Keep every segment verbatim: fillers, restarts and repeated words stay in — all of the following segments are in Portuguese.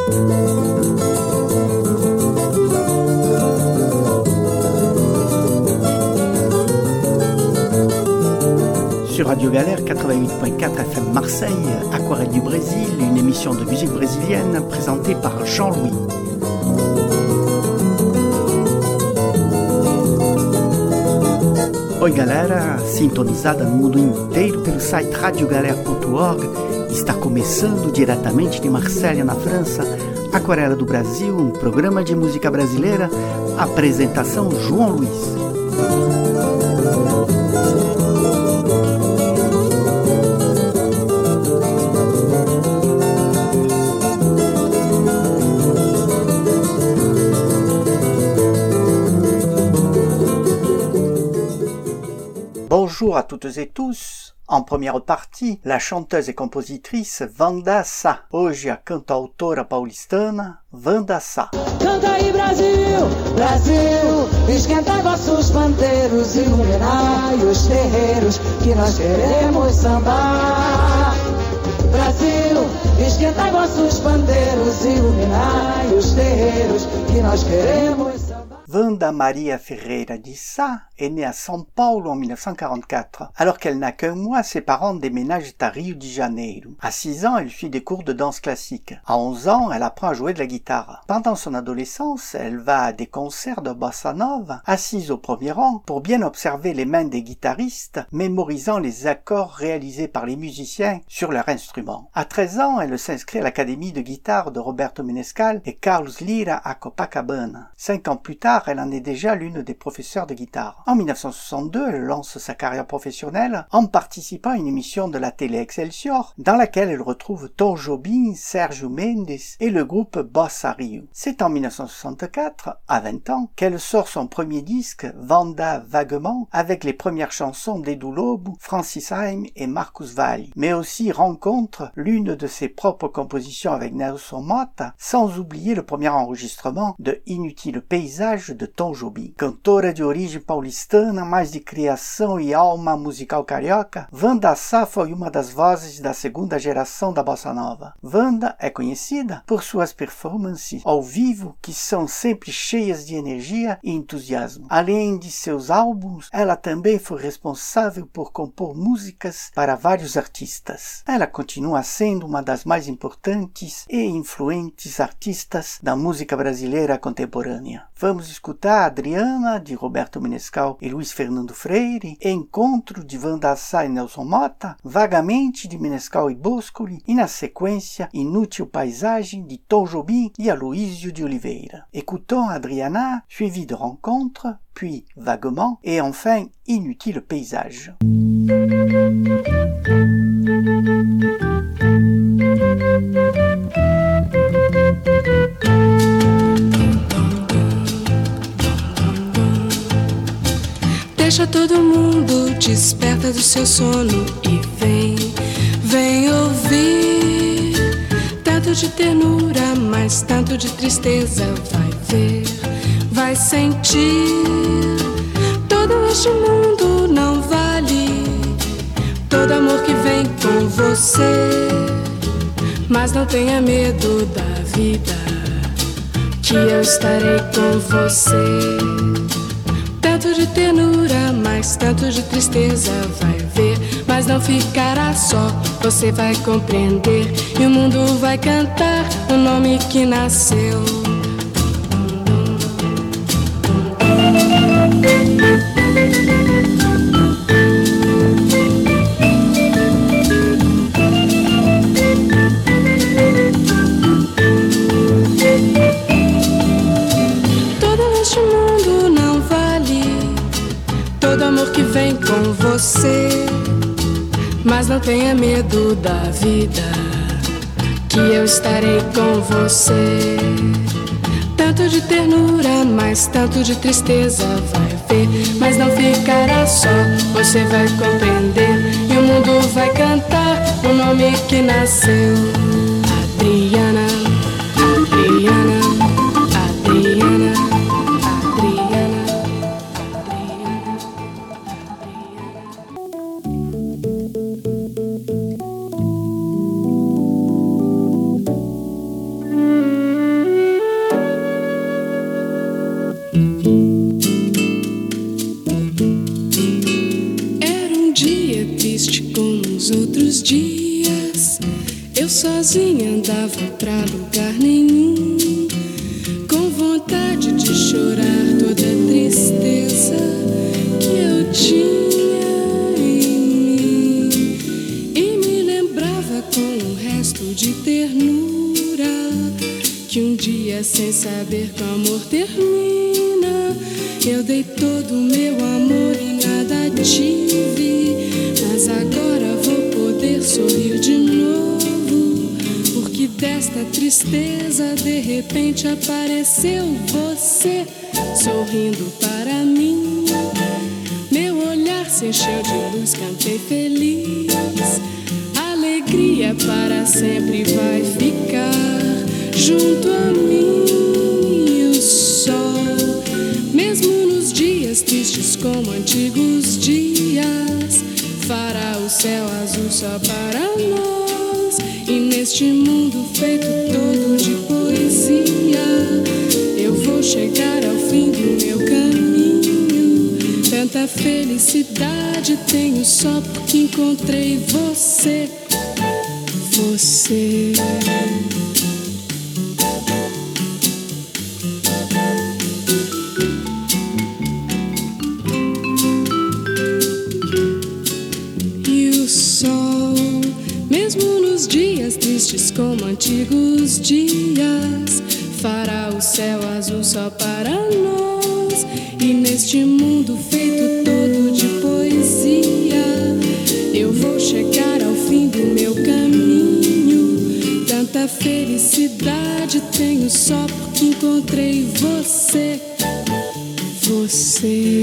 Sur Radio Galère quatre-vingt-huit point quatre F M Marseille, Aquarelle du Brésil, une émission de musique brésilienne présentée par Jean-Louis. Oi galera, sintonizada no mundo inteiro pelo site radio galera ponto org, está começando diretamente de Marselha, na França, Aquarela do Brasil, um programa de música brasileira, apresentação João Luiz. Bonjour à toutes et tous. En première partie, la chanteuse et compositrice Wanda Sá. Hoje a cantautora paulistana Wanda Sá. Canta aí Brasil, Brasil, esquenta vossos pandeiros, iluminai os terreiros que nós queremos sambar. Brasil, esquenta vossos pandeiros, iluminai os terreiros que nós queremos sambar. Wanda Maria Ferreira de Sá est née à São Paulo en mille neuf cent quarante-quatre. Alors qu'elle n'a qu'un mois, ses parents déménagent à Rio de Janeiro. À six ans, elle suit des cours de danse classique. À onze ans, elle apprend à jouer de la guitare. Pendant son adolescence, elle va à des concerts de bossa nova, assise au premier rang, pour bien observer les mains des guitaristes, mémorisant les accords réalisés par les musiciens sur leur instrument. À treize ans, elle s'inscrit à l'académie de guitare de Roberto Menescal et Carlos Lira à Copacabana. Cinq ans plus tard, elle en est déjà l'une des professeurs de guitare. En mille neuf cent soixante-deux, elle lance sa carrière professionnelle en participant à une émission de la télé Excelsior dans laquelle elle retrouve Tom Jobim, Sérgio Mendes et le groupe Bossa Rio. C'est en mille neuf cent soixante-quatre, à vingt ans, qu'elle sort son premier disque, Vanda Vaguement, avec les premières chansons d'Edu Lobo, Francis Haim et Marcus Valle, mais aussi rencontre l'une de ses propres compositions avec Nelson Motta, sans oublier le premier enregistrement de Inutile Paysage de Tom Jobim. Cantora de origem paulistana, mas de criação e alma musical carioca, Wanda Sá foi uma das vozes da segunda geração da bossa nova. Wanda é conhecida por suas performances ao vivo que são sempre cheias de energia e entusiasmo. Além de seus álbuns, ela também foi responsável por compor músicas para vários artistas. Ela continua sendo uma das mais importantes e influentes artistas da música brasileira contemporânea. Vamos escutar Adriana, de Roberto Menescal e Luiz Fernando Freire, Encontro, de Wanda Sá e Nelson Motta, Vagamente, de Menescal e Boscoli, e na sequência Inútil Paisagem, de Tom Jobim e Aloysio de Oliveira. Écoutons Adriana, suivi de Rencontre, puis Vaguement, et enfin Inutile Paysage. Deixa todo mundo desperta do seu sono e vem, vem ouvir. Tanto de ternura, mas tanto de tristeza. Vai ver, vai sentir. Todo este mundo não vale todo amor que vem com você. Mas não tenha medo da vida, que eu estarei com você. Tanto de ternura, mas tanto de tristeza. Vai ver, mas não ficará só. Você vai compreender e o mundo vai cantar o nome que nasceu. Que vem com você, mas não tenha medo da vida, que eu estarei com você. Tanto de ternura, mas tanto de tristeza. Vai ver, mas não ficará só. Você vai compreender e o mundo vai cantar o nome que nasceu. Adriana, Adriana, Adriana. Música sozinha andava pra lugar nenhum, com vontade de chorar toda a tristeza que eu tinha em mim, e me lembrava com um resto de ternura que um dia, sem saber que o amor termina, eu dei todo o meu amor e nada tive. Mas agora vou poder sorrir de novo, porque desta tristeza de repente apareceu você, sorrindo para mim. Meu olhar se encheu de luz, cantei feliz. Alegria para sempre vai ficar junto a mim. E o sol, mesmo nos dias tristes como antigos dias, fará o céu azul só para nós. E neste mundo feito todo de poesia, eu vou chegar ao fim do meu caminho. Tanta felicidade tenho só porque encontrei você. Você. Tristes como antigos dias, fará o céu azul só para nós. E neste mundo feito todo de poesia, eu vou chegar ao fim do meu caminho. Tanta felicidade tenho só porque encontrei você. Você.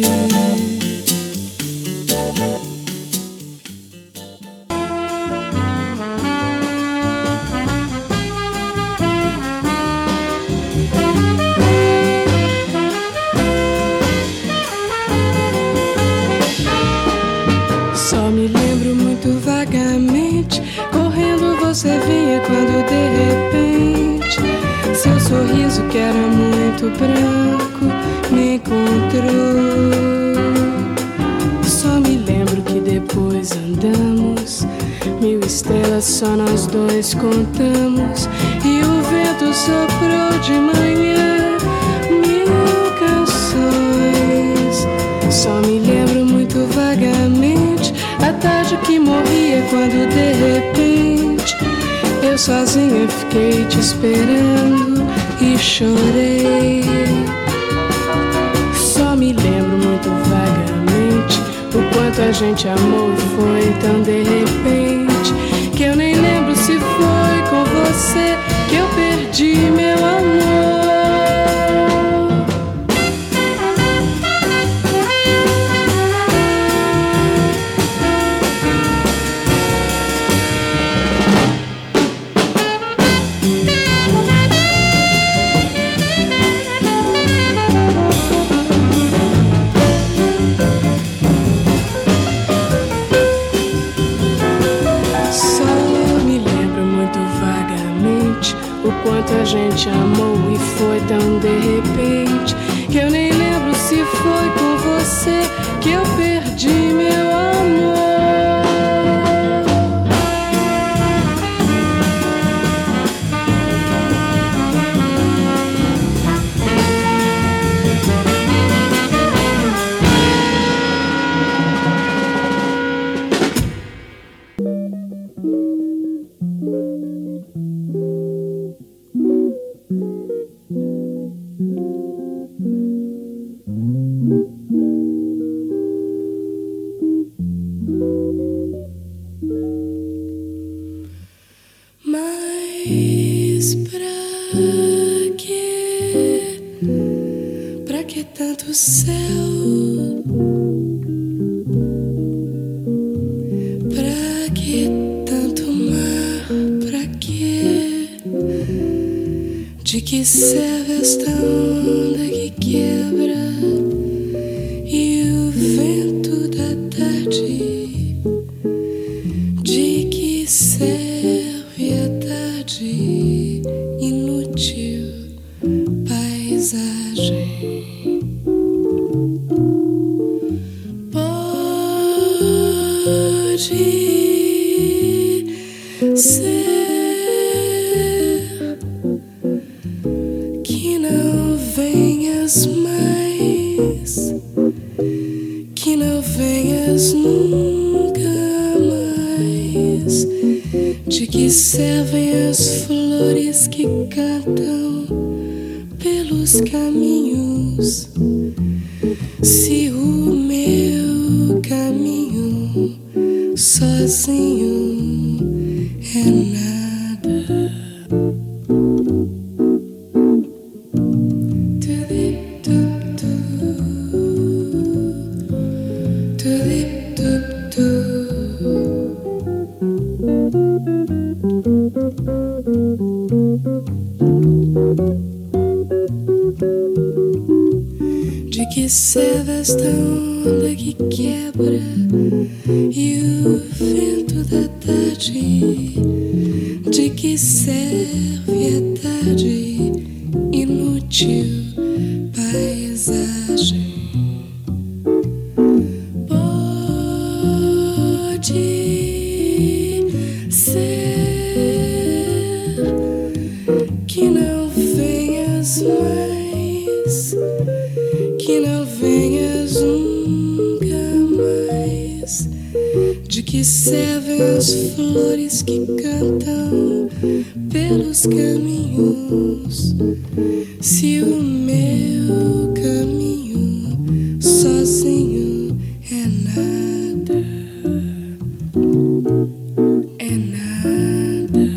Você vinha quando de repente seu sorriso, que era muito branco, me encontrou. Só me lembro que depois andamos mil estrelas, só nós dois contamos, e o vento soprou de manhã mil canções. Só me lembro muito vagamente a tarde que morria quando de repente eu sozinha fiquei te esperando e chorei. Só me lembro muito vagamente o quanto a gente amou e foi tão de repente, que eu nem lembro se foi com você que eu perdi meu amor. A gente amou e foi tão de repente, que eu nem lembro se foi com você que eu perdi meu amor. Mas pra que, pra que tanto céu? Pra que tanto mar? Pra que? De que serve esta onda que quebra e o vento da tarde? De que serve a tarde inútil paisagem? Pode ser servem as flores que cantam pelos caminhos. Se o meu caminho sozinho é nada. De que serve esta onda que quebra e o vento da tarde? De que serve a tarde, inútil paisagem? Pode ser que não venhas mais, que não venhas nunca mais. De que servem as flores que cantam pelos caminhos, se o meu caminho sozinho é nada, é nada.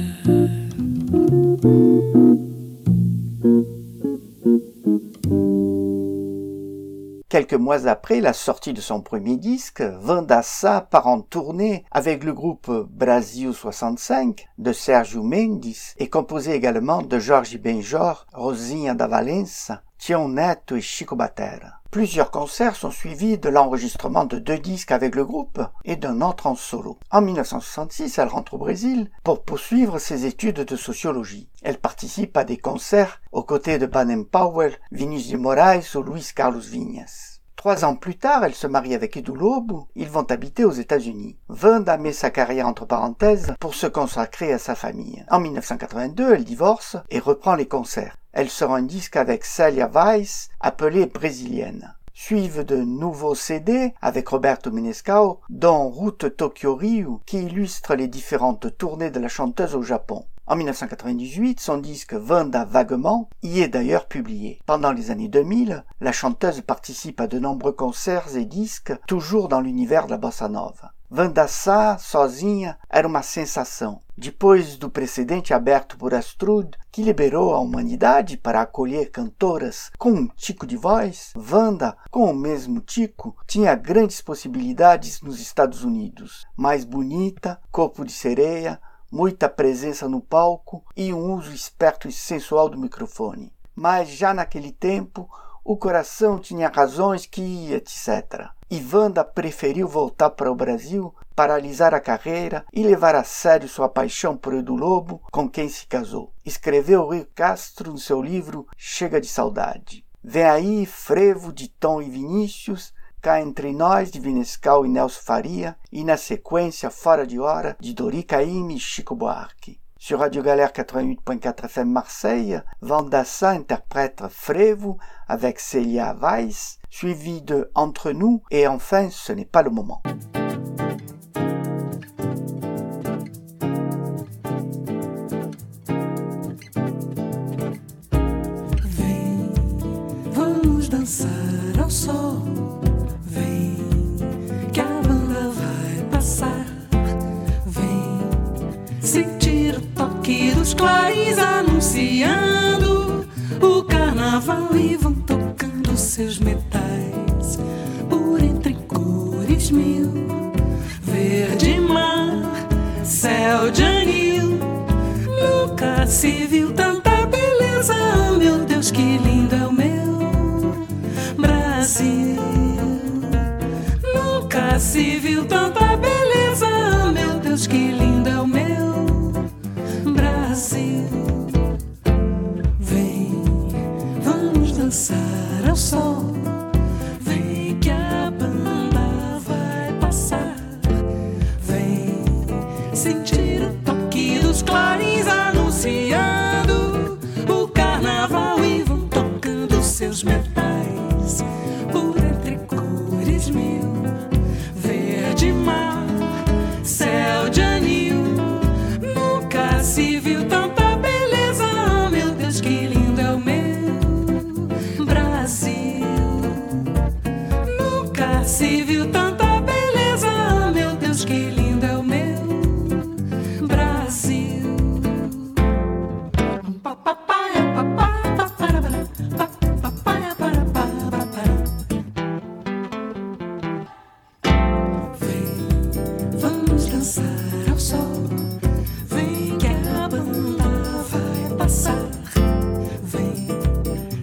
Quelques mois après la sortie de son premier disque, Vanda Sá part en tournée avec le groupe Brasil soixante-cinq de Sérgio Mendes et composé également de Jorge Benjor, Rosinha da Valença, Tião Neto et Chico Batera. Plusieurs concerts sont suivis de l'enregistrement de deux disques avec le groupe et d'un autre en solo. En mille neuf cent soixante-six, elle rentre au Brésil pour poursuivre ses études de sociologie. Elle participe à des concerts aux côtés de Baden Powell, Vinícius de Moraes ou Luis Carlos Vinhas. Trois ans plus tard, elle se marie avec Edu Lobo. Ils vont habiter aux États-Unis. Vanda met sa carrière entre parenthèses pour se consacrer à sa famille. En mille neuf cent quatre-vingt-deux, elle divorce et reprend les concerts. Elle sort un disque avec Célia Weiss appelé Brésilienne. Suivent de nouveaux C D avec Roberto Menescal, dont Route Tokyo-Rio, qui illustre les différentes tournées de la chanteuse au Japon. En mille neuf cent quatre-vingt-dix-huit, son disque Vanda Vaguement y est d'ailleurs publié. Pendant les années deux mille, la chanteuse participe à de nombreux concerts et disques, toujours dans l'univers de la bossa nova. Vanda Sá, sozinha, era uma sensação. Depois do precedente aberto por Astrud, que liberou a humanidade para acolher cantoras com um tico de voz, Vanda, com o mesmo tico, tinha grandes possibilidades nos Estados Unidos. Mais bonita, corpo de sereia, muita presença no palco e um uso esperto e sensual do microfone. Mas já naquele tempo, o coração tinha razões que, etcétera. E Vanda preferiu voltar para o Brasil para alisar a carreira e levar a sério sua paixão por Edu Lobo, com quem se casou. Escreveu Rui Castro no seu livro Chega de Saudade. Vem aí Frevo de Tom e Vinícius, Cá Entre Nós de Vinescal e Nelson Faria, e na sequência Fora de Hora de Dori Caymmi e Chico Buarque. Sur Radio Galère quatre-vingt-huit point quatre F M Marseille, Vanda Sá interprète Frevo avec Célia Weiss, suivi de Entre nous et enfin Ce n'est pas le moment. Vem, vamos dançar ao sol. Vem, que a banda vai passar. Vem, sentir o toque dos clares anunciando o carnaval e vão tocando seus metais por entre cores mil. Verde mar, céu de anil, nunca se viu tanta beleza. Oh, meu Deus, que lindo é o meu Brasil. Nunca se viu tanta beleza. Oh, meu Deus, que lindo é o meu Brasil. Vem, vamos dançar ao sol. Vem que a banda vai passar. Vem sentir o toque dos clarins anunciando o carnaval e vão tocando seus metais por entre cores mil. Verde mar, céu de anil, nunca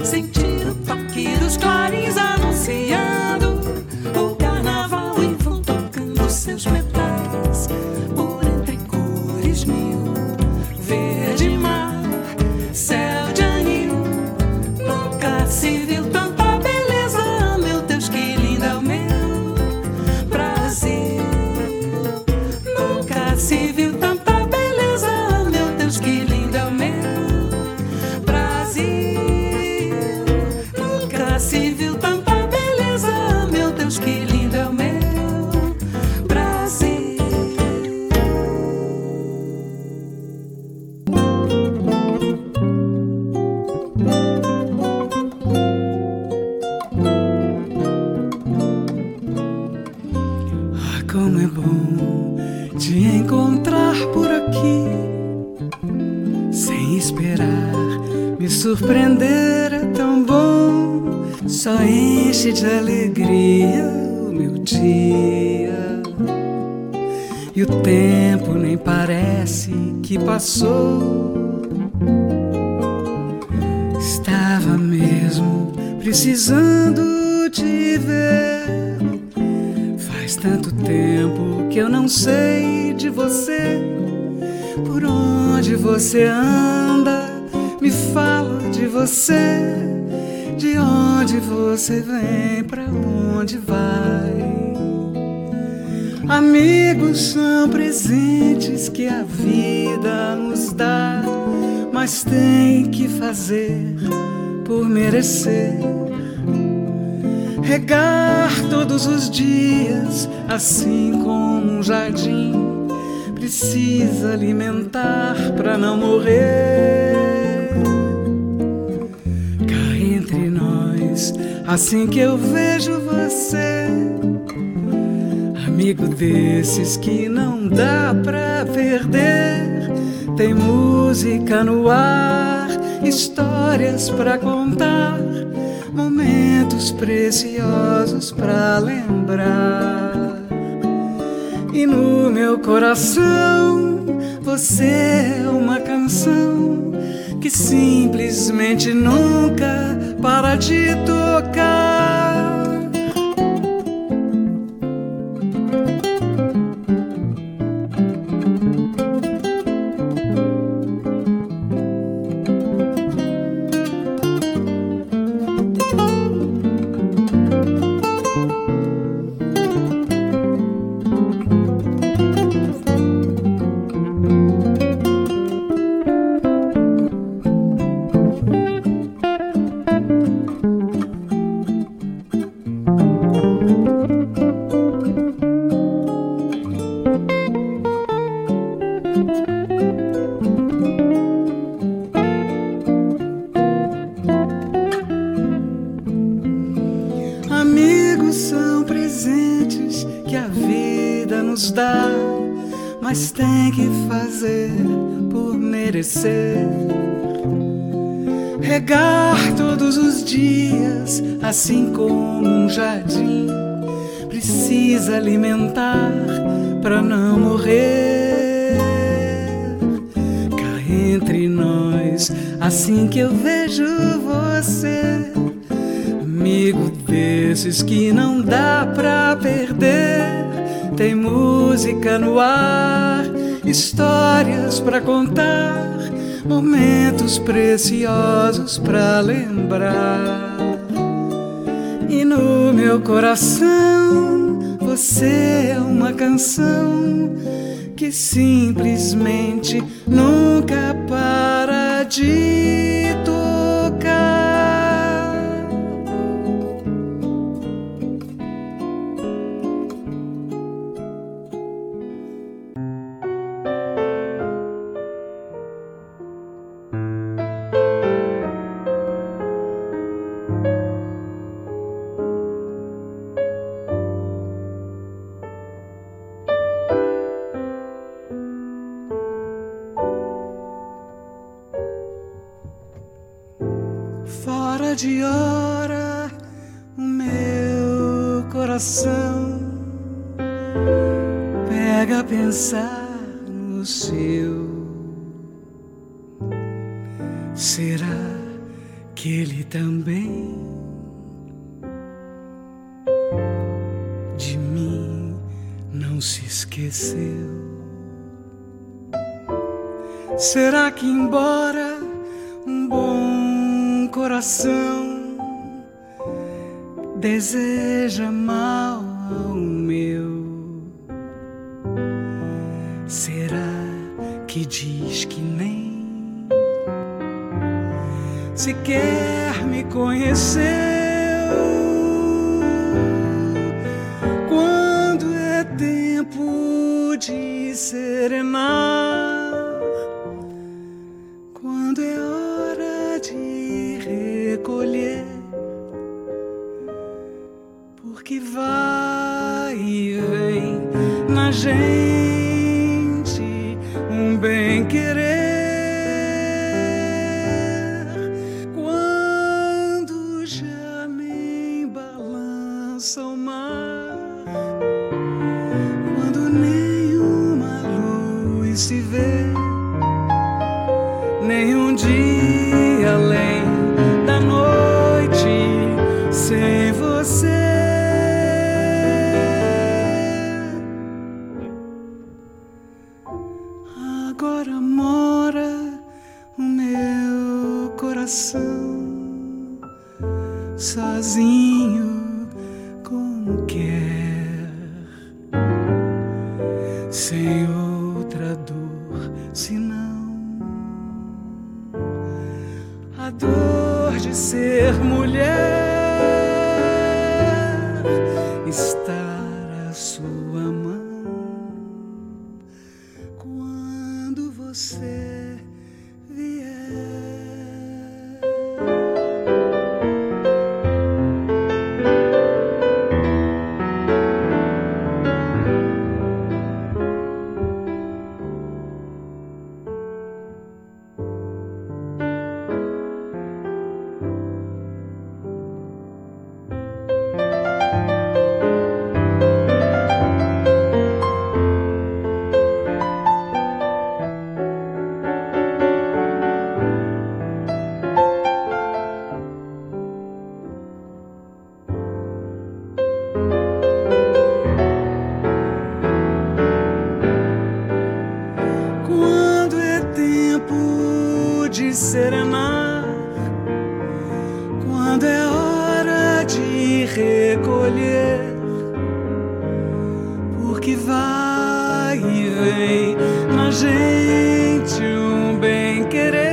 sentir o toque dos clarins anunciando o carnaval e vão tocando seus metais por entre cores mil, verde mar, céu de anil. Nunca se viu tanta beleza, meu Deus, que lindo é o meu Brasil. Nunca se viu tanta beleza, meu Deus, que lindo é o meu Brasil. Nunca se viu tanta beleza, meu Deus, que lindo é o meu Brasil. Ah, como é bom te encontrar por aqui, sem esperar, me surpreender é tão bom. Só enche de alegria o meu dia, e o tempo nem parece que passou. Estava mesmo precisando te ver. Faz tanto tempo que eu não sei de você. Por onde você anda, me fala de você. De onde você vem, pra onde vai? Amigos são presentes que a vida nos dá, mas tem que fazer por merecer. Regar todos os dias, assim como um jardim, precisa alimentar pra não morrer. Cá entre nós, assim que eu vejo você, amigo desses que não dá pra perder. Tem música no ar, histórias pra contar, momentos preciosos pra lembrar. E no meu coração você é uma canção que simplesmente nunca para de tocar. Mas tem que fazer por merecer. Regar todos os dias, assim como um jardim, precisa alimentar pra não morrer. Cá entre nós, assim que eu vejo você, amigo desses que não dá pra perder. Tem música no ar, histórias pra contar, momentos preciosos pra lembrar. E no meu coração você é uma canção que simplesmente nunca para de tocar. Fora de hora, o meu coração pega a pensar no seu. Será que ele também de mim não se esqueceu. Será que embora um bom coração deseja mal ao meu, será que diz que nem sequer me conheceu? Quando é tempo de serenar, quando é hora de recolher, porque vai e vem na gente um bem-querer. Quando já nem balança o mar, quando nenhuma luz se vê, nenhum dia além da noite sem você. Agora mora o meu coração sozinho como quer, sem outra dor senão a dor de ser mulher, estar à sua mão quando você vier. Serenar, quando é hora de recolher, porque vai e vem na gente um bem-querer.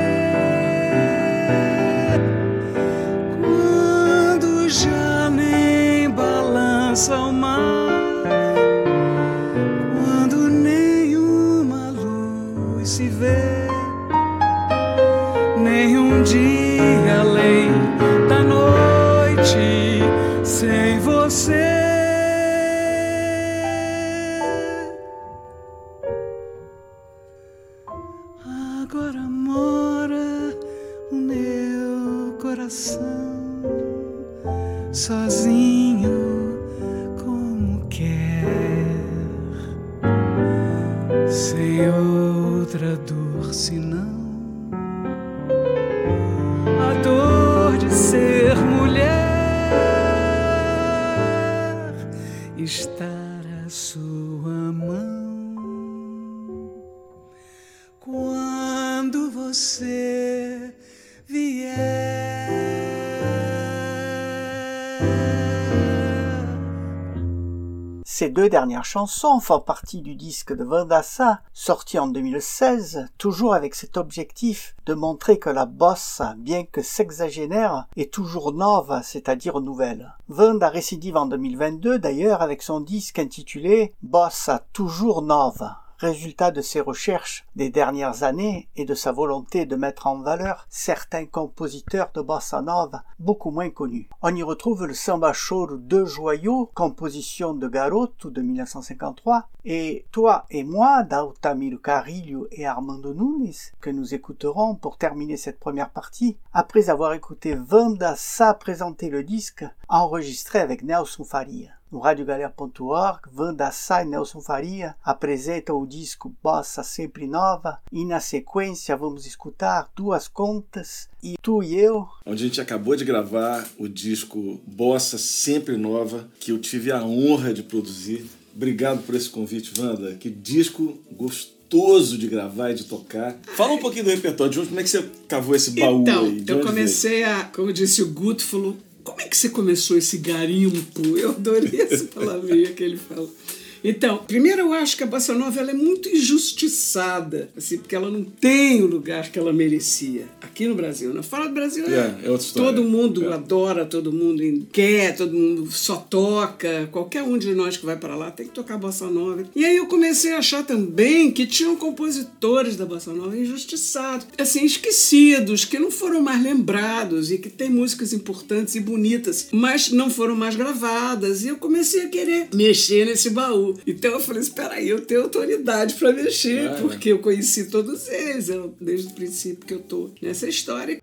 Quando já nem balança o mar, quando nenhuma luz se vê, nenhum dia além da noite sem você. Agora mora o meu coração sozinho como quer, sem outra dor senão a dor de ser mulher, estar à sua mão quando você vier. Ces deux dernières chansons font partie du disque de Vanda Sa, sorti en deux mille seize, toujours avec cet objectif de montrer que la bossa, bien que sexagénaire, est toujours nova, c'est-à-dire nouvelle. Vanda récidive en deux mille vingt-deux d'ailleurs avec son disque intitulé Bossa toujours nova, résultat de ses recherches des dernières années et de sa volonté de mettre en valeur certains compositeurs de bossa nova beaucoup moins connus. On y retrouve le Samba Choro Deux Joyaux, composition de Garoto de mille neuf cent cinquante-trois, et Toi et moi d'Altamiro Carrillo et Armando Nunes, que nous écouterons pour terminer cette première partie, après avoir écouté Vanda Sa présenter le disque enregistré avec Nelson Faria. no rádio galera ponto org, Wanda Sá e Nelson Faria apresentam o disco Bossa Sempre Nova e na sequência vamos escutar Duas Contas e Tu e Eu, onde a gente acabou de gravar o disco Bossa Sempre Nova, que eu tive a honra de produzir. Obrigado por esse convite, Wanda. Que disco gostoso de gravar e de tocar. Fala um pouquinho do repertório, de onde, como é que você cavou esse baú então, aí? Então, eu comecei veio? a, como disse o Guto, falou, como é que você começou esse garimpo? Eu adorei essa palavrinha que ele falou. Então, primeiro eu acho que a Bossa Nova ela é muito injustiçada, assim, porque ela não tem o lugar que ela merecia aqui no Brasil. Né? Fora do Brasil, é, é outra história. Todo mundo é. adora, todo mundo quer, todo mundo só toca. Qualquer um de nós que vai para lá tem que tocar Bossa Nova. E aí eu comecei a achar também que tinham compositores da Bossa Nova injustiçados, assim, esquecidos, que não foram mais lembrados e que tem músicas importantes e bonitas, mas não foram mais gravadas. E eu comecei a querer mexer nesse baú. Então eu falei, espera aí, eu tenho autoridade para mexer, ah, porque eu conheci todos eles, eu, desde o princípio que eu tô nessa história.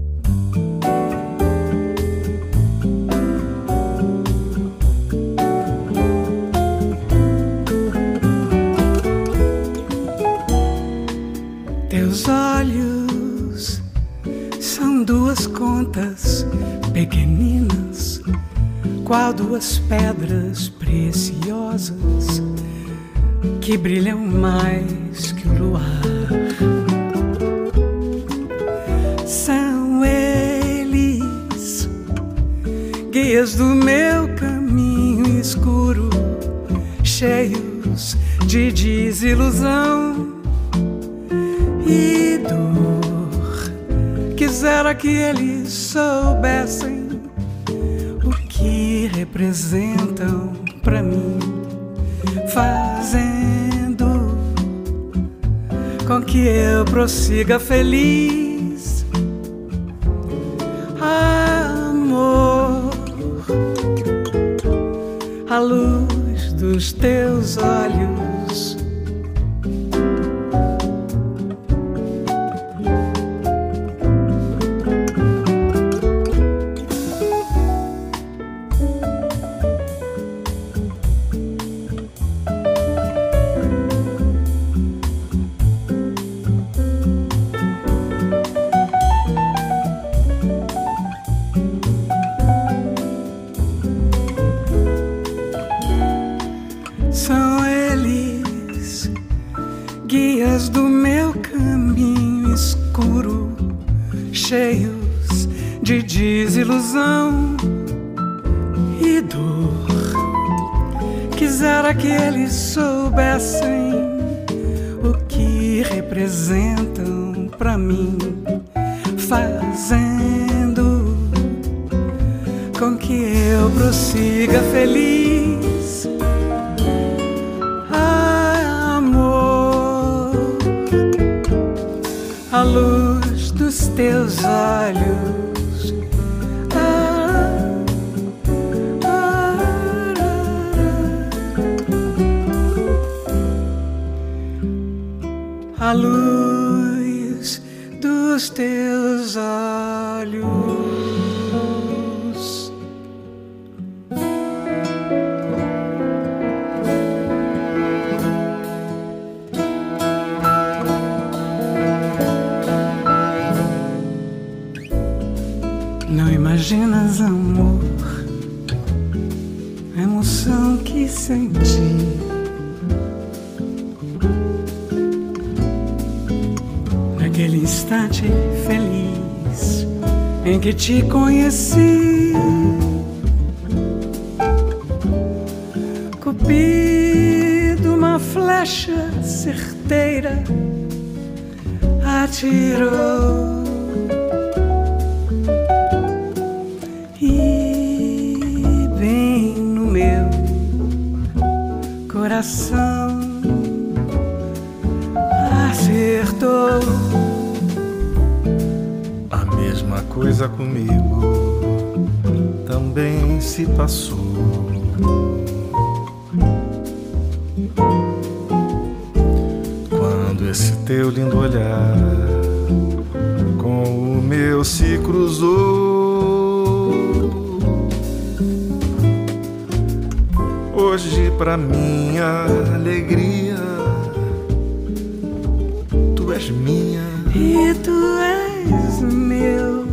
Teus olhos são duas contas pequeninas, qual duas pedras preciosas que brilham mais que o luar. São eles, guias do meu caminho escuro, cheios de desilusão e dor. Quisera que eles soubessem que representam pra mim, fazendo com que eu prossiga feliz. Amor, a luz dos teus olhos do meu caminho escuro, cheios de desilusão e dor. Quisera que eles soubessem o que representam pra mim, fazendo com que eu prossiga feliz. A luz dos teus olhos, ah, ah, ah, a luz dos teus olhos. Não imaginas, amor, a emoção que senti naquele instante feliz em que te conheci. Cupido, uma flecha certeira, atirou e bem no meu coração acertou. A mesma coisa comigo também se passou. Quando esse teu lindo olhar com o meu se cruzou, Hoje, pra minha alegria, tu és minha e tu és meu.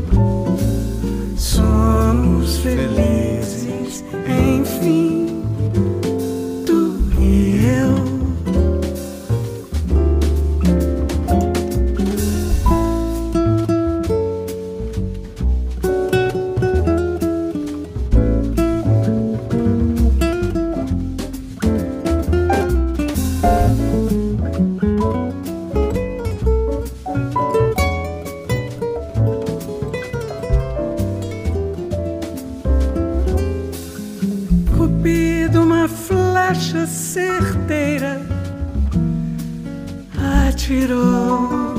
Somos felizes, enfim, tu e eu. Certeira atirou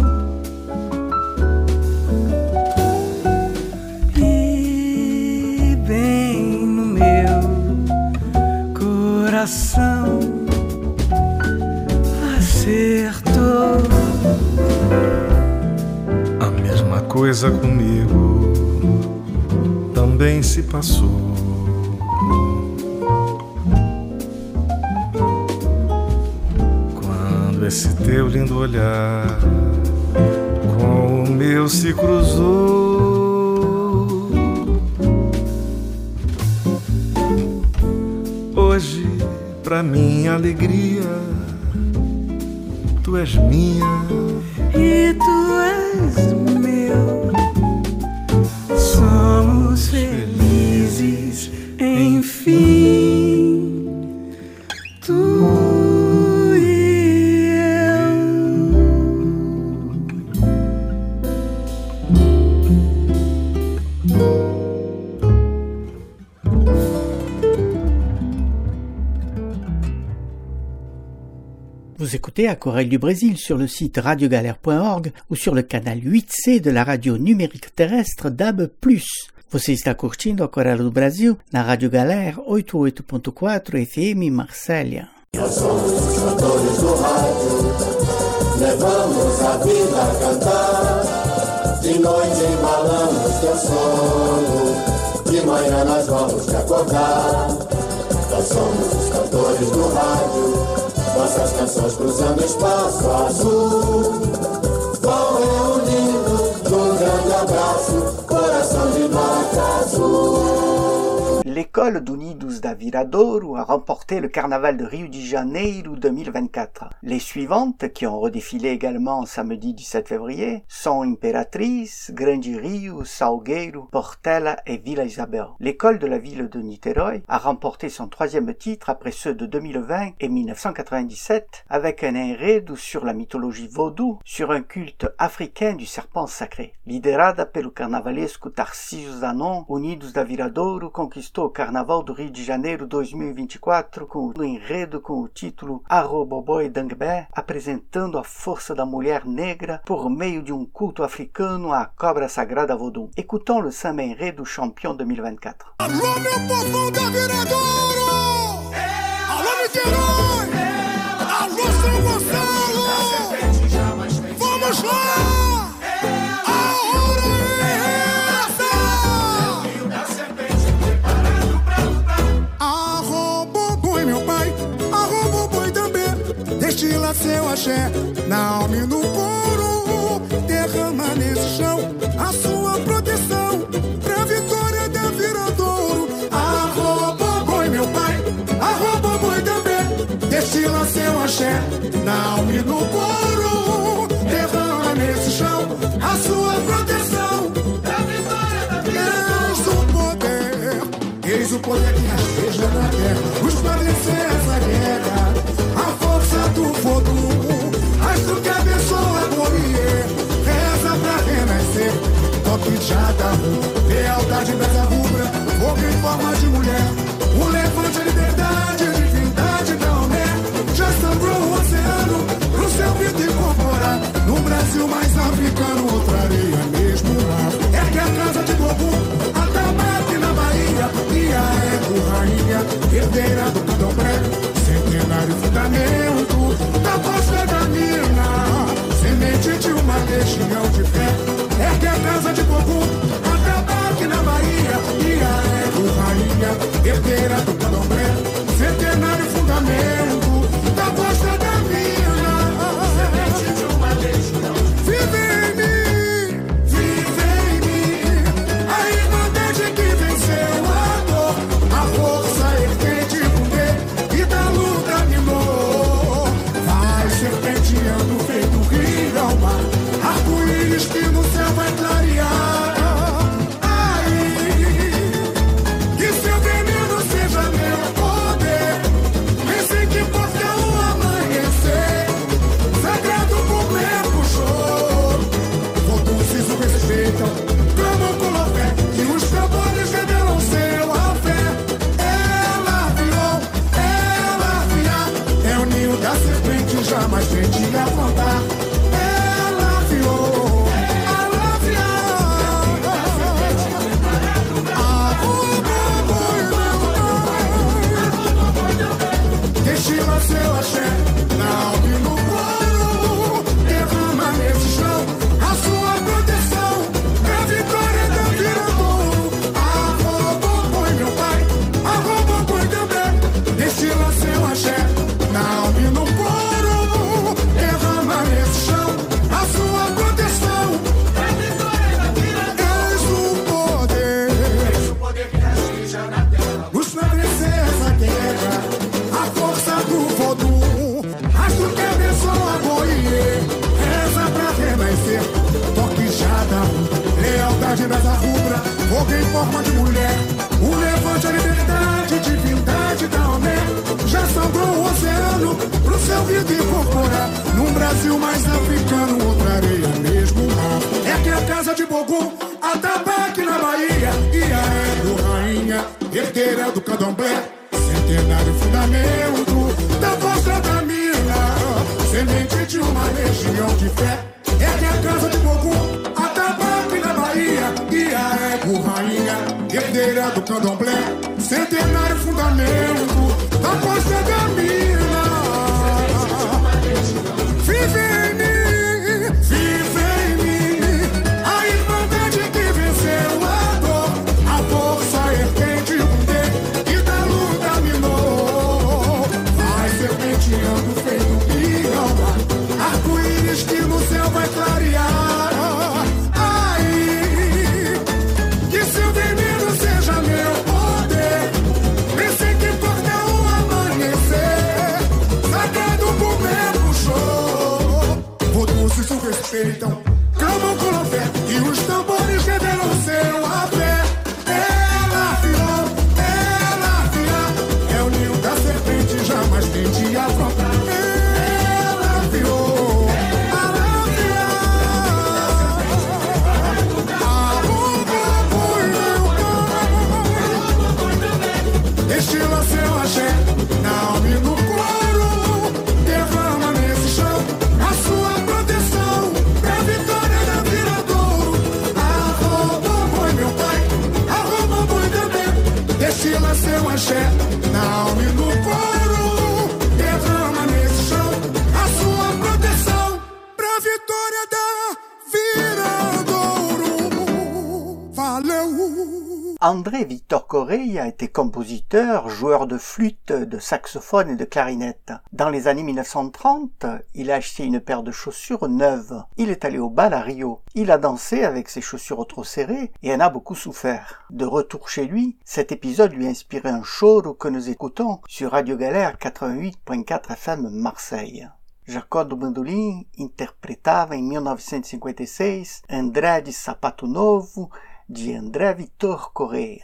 e bem no meu coração acertou. A mesma coisa comigo também se passou. Esse teu lindo olhar com o meu se cruzou. Hoje, pra minha alegria, tu és minha e tu és meu. Somos felizes, enfim, tu. Vous écoutez Aquarelle du Brésil sur le site radio galère point org ou sur le canal huit C de la radio numérique terrestre D A B plus. Você está curtindo Aquarelle do Brasil na Rádio Galera oitenta e oito ponto quatro F M Marsella. Nós somos os cantores do rádio, levamos a vida a cantar. De noite embalamos teu sono, de manhã nós vamos te acordar. Nós somos os cantores do rádio, nossas canções cruzando espaço azul, vão reunindo num grande abraço, coração de nota azul. L'école d'Unidos da Viradouro a remporté le carnaval de Rio de Janeiro deux mille vingt-quatre. Les suivantes, qui ont redéfilé également samedi dix-sept février, sont Imperatriz, Grande Rio, Salgueiro, Portela et Vila Isabel. L'école de la ville de Niterói a remporté son troisième titre après ceux de deux mille vingt et mille neuf cent quatre-vingt-dix-sept avec un enredo sur la mythologie vaudou, sur un culte africain du serpent sacré. Liderada pelo carnavalesco Tarcísio Zanon, Unidos da Viradouro conquistou o Carnaval do Rio de Janeiro dois mil e vinte e quatro com o enredo com o título Arroboboi Dangbé, apresentando a força da mulher negra por meio de um culto africano à cobra sagrada vaudou. Écoutons le samba enredo champion deux mille vingt-quatre. Alô, meu povão da Viradouro! Alô, Niterói! Alô, São Gonçalo! Vamos lá! Destila seu axé na alma e no couro, derrama nesse chão a sua proteção pra vitória da Viradouro. Arroba boi, meu pai, arroba boi também. Destila seu axé na alma e no couro, derrama nesse chão a sua proteção pra vitória da Viradouro. Eis o poder, eis o poder que rasteja na terra, os esclarecer essa guerra. Do vodou, astro que abençoa Morier, reza pra renascer, toque de Adamu, lealdade brasa rubra, fogo em forma de mulher, o levante, a liberdade, a divindade da Omé, já sangrou o oceano, pro céu vindo incorporar, no Brasil mais africano, outra areia mesmo lá, é que a casa de Bobu, Atabaque na Bahia, e a Eco Rainha, herdeira do Candomblé, centenário fundamento da costa da mina, semente de uma legião de fé, é que a casa de Bobu, Atabaque na Bahia, e a Eco Rainha, herdeira do Candomblé, centenário fogo em forma de mulher. O levante, a liberdade, divindade da Homé. Já sangrou o oceano pro seu vidro incorporar. Num Brasil mais africano, outra areia, mesmo mar. É que a casa de Bogum, Atabaque na Bahia. E a Ego, rainha, herdeira do candomblé. Centenário fundamento da costa da mina. Semente de uma legião de fé. É que a casa de Bogum, Atabaque na Bahia. E a Ego, rainha, herdeira do candomblé. Centenário fundamento da costa da mina. Vive em mim, vive em mim, a irmandade que venceu a dor, a força erguente de um dedo que da luta minou. Vai serpenteando feito bioma, arco-íris que no céu vai clarear. Aí, que seu veneno seja meu poder. Pensei que importa o amanhecer, sagrado por meu show. Todos se respeitam, clamam com a fé, e os tambores revelam seu afé. Ela afiou, ela afiou, é o ninho da serpente, jamais tente afrontar. Ela afiou, ela afiou, arruma por meu pão. Destila seu axé, na alma e no couro. Derrama nesse chão a sua proteção, pra vitória da Viradouro. Arroba boi meu pai, arroba boi também. Destila seu axé, na alma e no couro. Derrama nesse chão a sua proteção, pra vitória da Viradouro. Valeu! André Victor Correia était compositeur, joueur de flûte, de saxophone et de clarinette. Dans les années mille neuf cent trente, il a acheté une paire de chaussures neuves. Il est allé au bal à Rio. Il a dansé avec ses chaussures trop serrées et en a beaucoup souffert. De retour chez lui, cet épisode lui a inspiré un choro que nous écoutons sur Radio Galère quatre-vingt-huit point quatre F M Marseille. Jacó do Bandolim interpretava em mil novecentos e cinquenta e seis André de Sapato Novo, de André Victor Correia.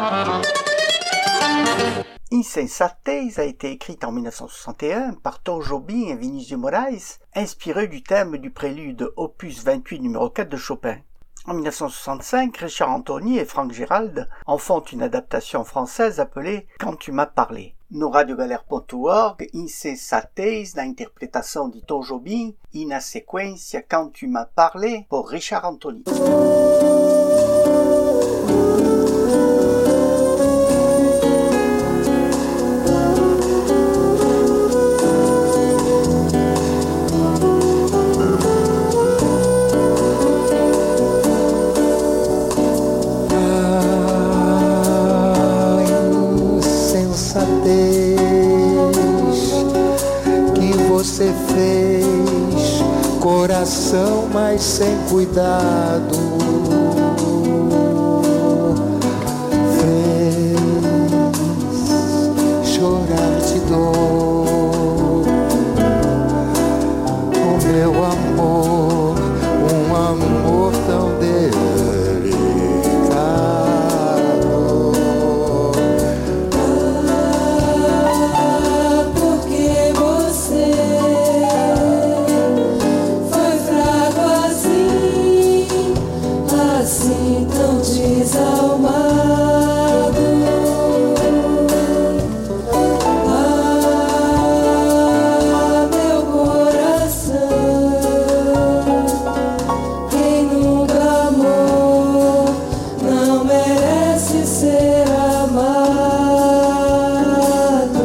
Insensatez a été écrite en mille neuf cent soixante et un par Tom Jobim et Vinícius de Moraes, inspiré du thème du prélude opus vingt-huit numéro quatre de Chopin. En mille neuf cent soixante-cinq, Richard Anthony et Frank Gérald en font une adaptation française appelée « Quand tu m'as parlé ». No radiogalère ponto org, Insensatez, na interpretação de Tom Jobim, e na sequência Quand tu m'as parlé, por Richard Anthony. Você fez coração, mas sem cuidado, fez chorar de dor. O meu amor, um amor tão delicado. Ah, porque você assim tão desalmado. Ah, meu coração, quem nunca amou não merece ser amado.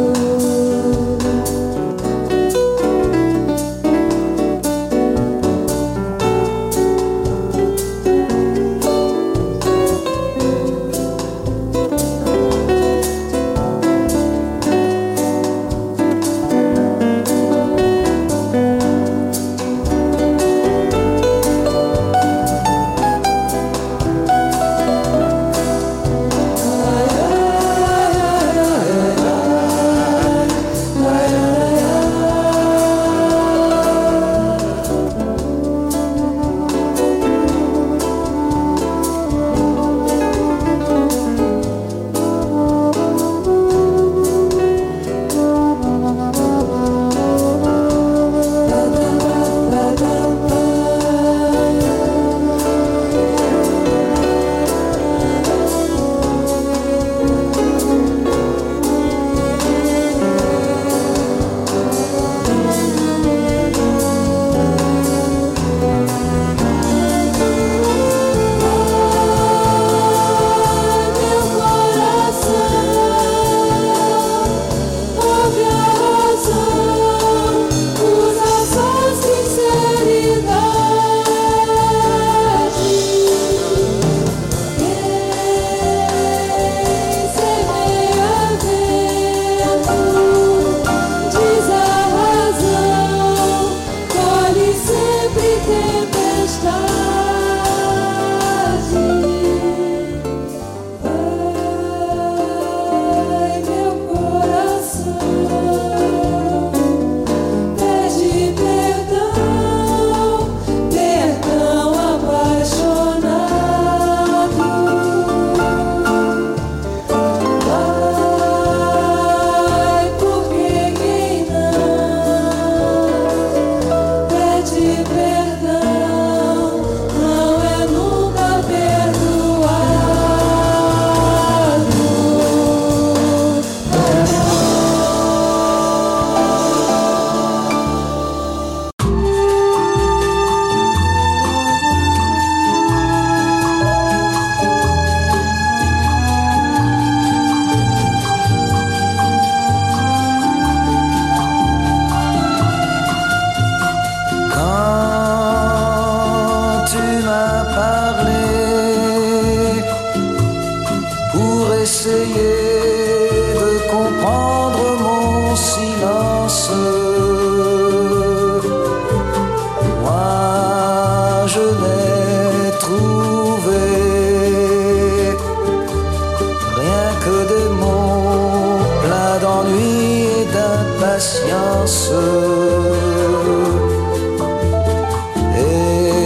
patience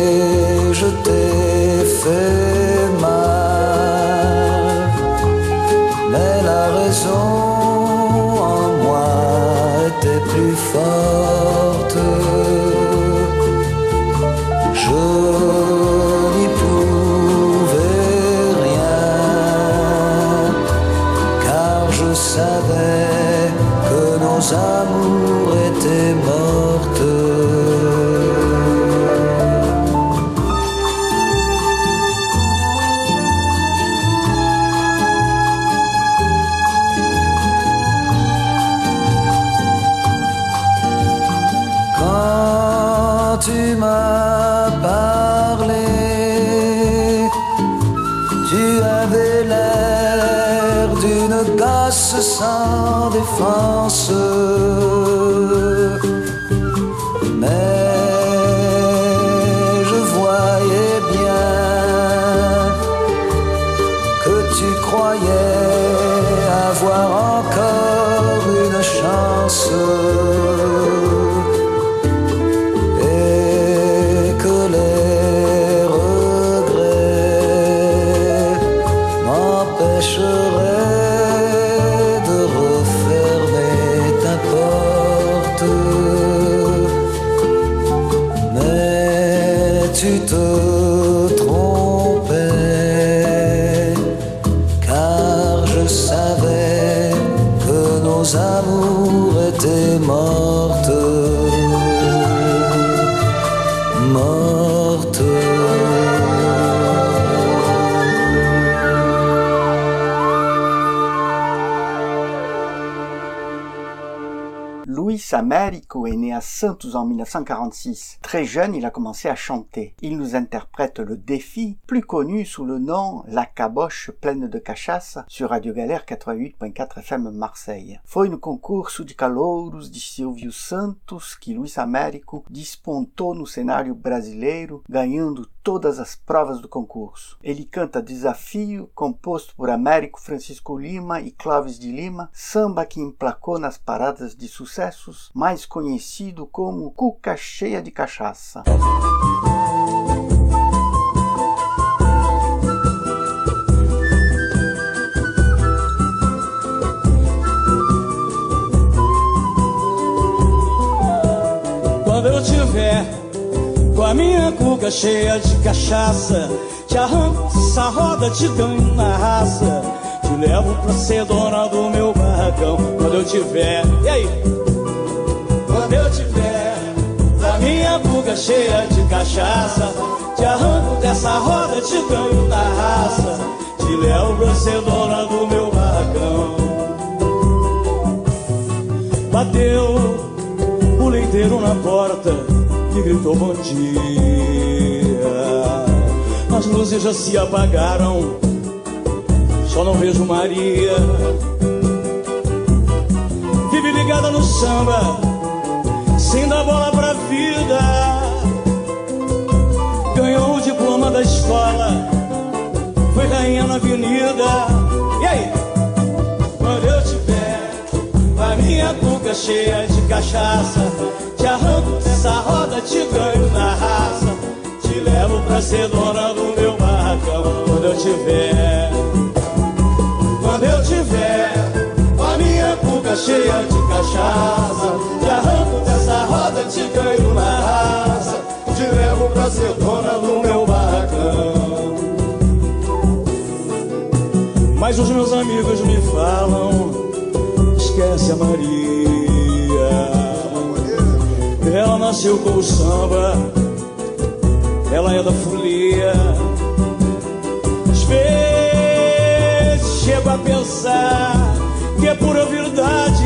et je t'ai fait mal. nos amours étaient mortes. Tu m'as parlé, tu avais l'air d'une gosse sans défense, mais je voyais bien que tu croyais avoir encore une chance. Tu te trompais, car je savais que nos amours étaient mortes, mortes. Luis Américo est né à Santos en mille neuf cent quarante-six. Très jeune, il a commencé à chanter. Il nous interprète le Défi, plus connu sous le nom La Caboche pleine de cachaça, sur Radio Galère quatre-vingt-huit point quatre F M Marseille. Foi no concurso de calouros de Silvio Santos que Luis Américo despontou no cenário brasileiro, ganhando todas as provas do concurso. Ele canta Desafio, composto por Américo Francisco Lima e Clóvis de Lima, samba que emplacou nas paradas de sucessos, mais conhecido como Cuca Cheia de Cachaça. Quando eu tiver com a minha cuca cheia de cachaça, te arranco essa roda, te ganho na raça, te levo pra ser dona do meu barracão. Quando eu tiver, e aí? Quando eu tiver com a minha cuca cheia de cachaça, te arranco dessa roda, te ganho na raça, te levo pra ser dona do meu barracão. Bateu o leiteiro na porta e gritou bom dia. As luzes já se apagaram, só não vejo Maria. Vive ligada no samba, sem dar bola pra vida. Ganhou o diploma da escola, foi rainha na avenida. E aí? Quando eu tiver a minha cuca cheia de cachaça, te arranco dessa roda, te ganho na raça, te levo pra ser dona do meu barracão. Quando eu tiver, quando eu tiver a minha cuca cheia de cachaça, te arranco dessa roda, te ganho na raça, te levo pra ser dona do meu barracão. Mas os meus amigos me falam, esquece a Maria, ela nasceu com o samba, ela é da folia. Às vezes chego a pensar que é pura verdade,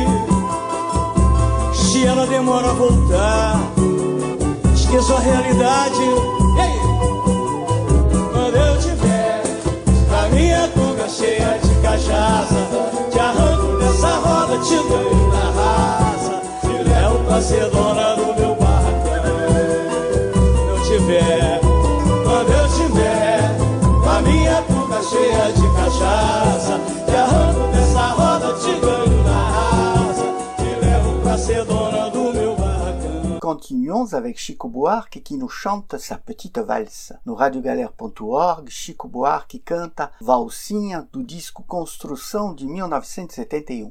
se ela demora a voltar, esqueço a realidade. E aí? Quando eu tiver a minha cuca cheia de cachaça, te arranco dessa roda, te ganho na raça, te levo pra ser dona do meu barracão. Quando eu tiver, quando eu tiver a minha cuca cheia de cachaça, te arranco dessa roda, te ganho na raça, te levo pra ser dona do meu barracão. Continuons avec Chico Buarque qui nous chante sa petite valse. No radiogalère ponto org, Chico Buarque canta Valsinha do disco Construção de mil novecentos e setenta e um.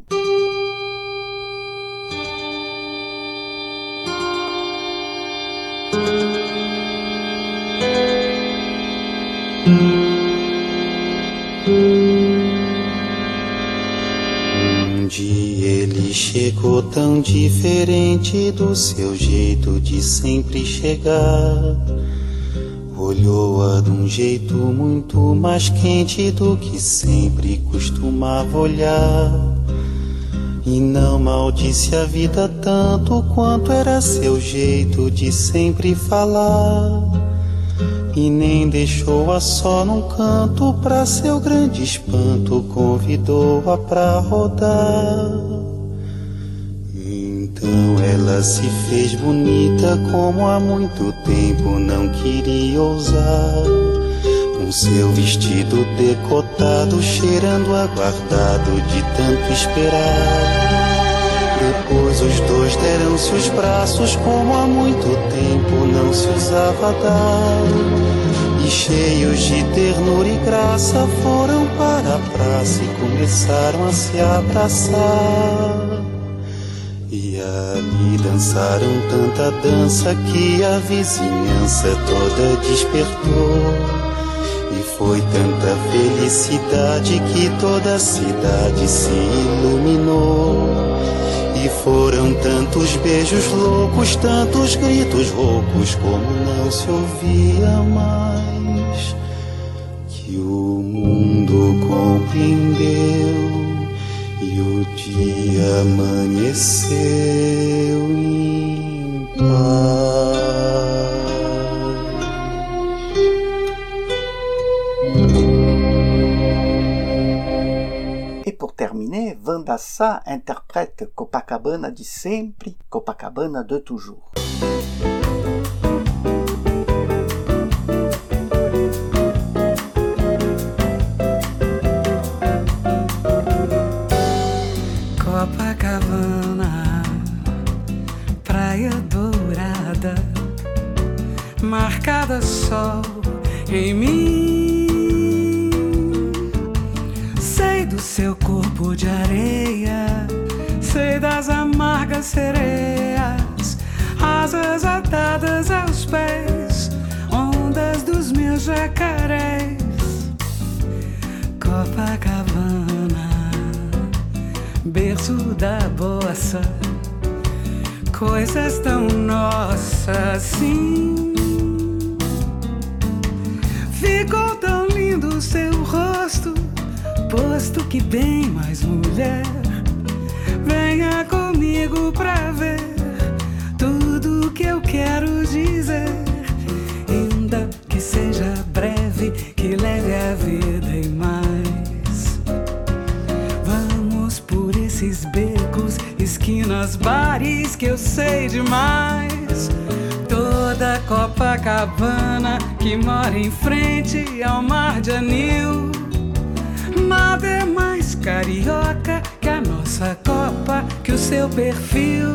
Um dia E ele chegou tão diferente do seu jeito de sempre chegar. Olhou-a de um jeito muito mais quente do que sempre costumava olhar. E não maldisse a vida tanto quanto era seu jeito de sempre falar. E nem deixou-a só num canto, pra seu grande espanto convidou-a pra rodar. Então ela se fez bonita como há muito tempo não queria ousar. Com seu vestido decotado, cheirando aguardado de tanto esperar. Depois os dois deram-se os braços como há muito tempo não se usava dar. E cheios de ternura e graça foram para a praça e começaram a se abraçar. E ali dançaram tanta dança que a vizinhança toda despertou. E foi tanta felicidade que toda a cidade se iluminou. E foram tantos beijos loucos, tantos gritos roucos, como não se ouvia mais, que o mundo compreendeu e o dia amanheceu em paz. E pour terminer, Wanda Sá interprète Copacabana de sempre, Copacabana de toujours. Copacabana, praia dourada, marcada sol em mim. Sei do seu corpo de areia, sei das amargas sereias, asas atadas aos pés, ondas dos meus jacarés. Copacabana, berço da bossa, coisas tão nossas assim. Ficou tão lindo o seu rosto, posto que bem mais mulher. Venha comigo pra ver tudo que eu quero dizer, ainda que seja breve, que leve a vida e mais. Vamos por esses becos, esquinas, bares que eu sei demais. Toda Copacabana que mora em frente ao mar de anil. Nada é mais carioca que a nossa Copa, que o seu perfil.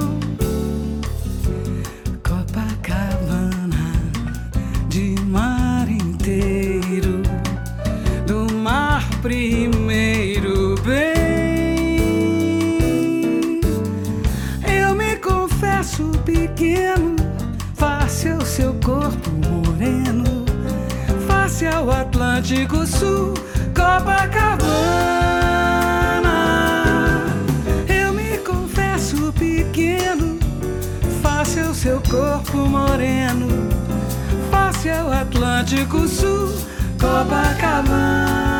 Copacabana, de mar inteiro, do mar primeiro bem. Eu me confesso pequeno, face ao seu corpo moreno, face ao Atlântico Sul. Copacabana, eu me confesso pequeno, face ao seu corpo moreno, face ao Atlântico Sul. Copacabana.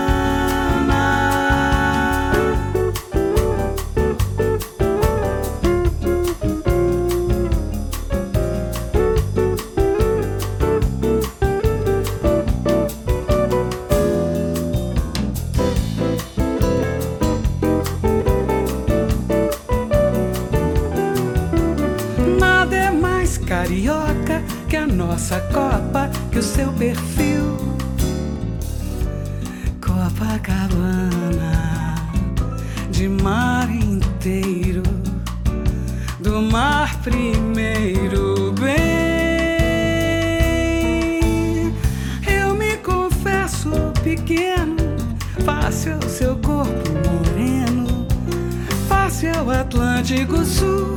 Carioca que a nossa Copa, que o seu perfil. Copacabana, de mar inteiro, do mar primeiro bem. Eu me confesso pequeno, face ao seu corpo moreno, face ao Atlântico Sul.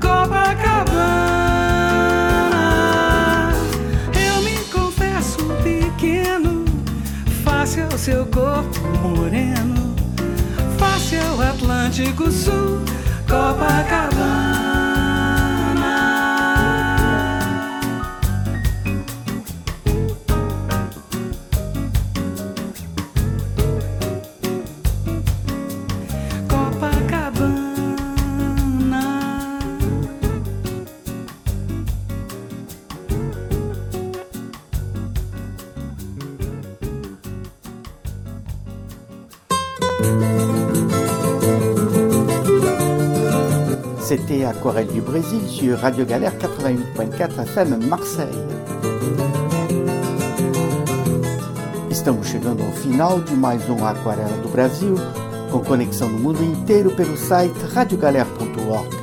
Copacabana, eu me confesso pequeno, face ao seu corpo moreno, face ao Atlântico Sul. Copacabana. C'était Aquarelle du Brésil sur Radio Galère quatre-vingt-huit virgule quatre F M Marseille. Estamos chegando ao final de mais um Aquarela do Brasil, com conexão no mundo inteiro pelo site radio galère ponto org.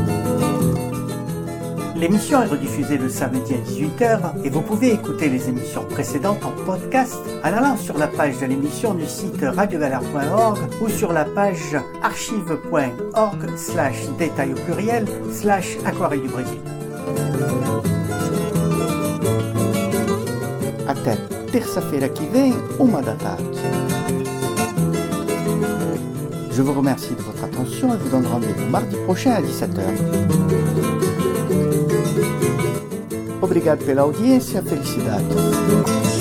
L'émission est rediffusée le samedi à dix-huit heures et vous pouvez écouter les émissions précédentes en podcast en allant sur la page de l'émission du site radio galère point org ou sur la page archive point org slash détail au pluriel slash aquarelle du Brésil. Até terça-feira que vem, uma da tarde. Je vous remercie de votre attention et vous donne rendez-vous mardi prochain à dix-sept heures. Obrigado pela audiência, felicidade.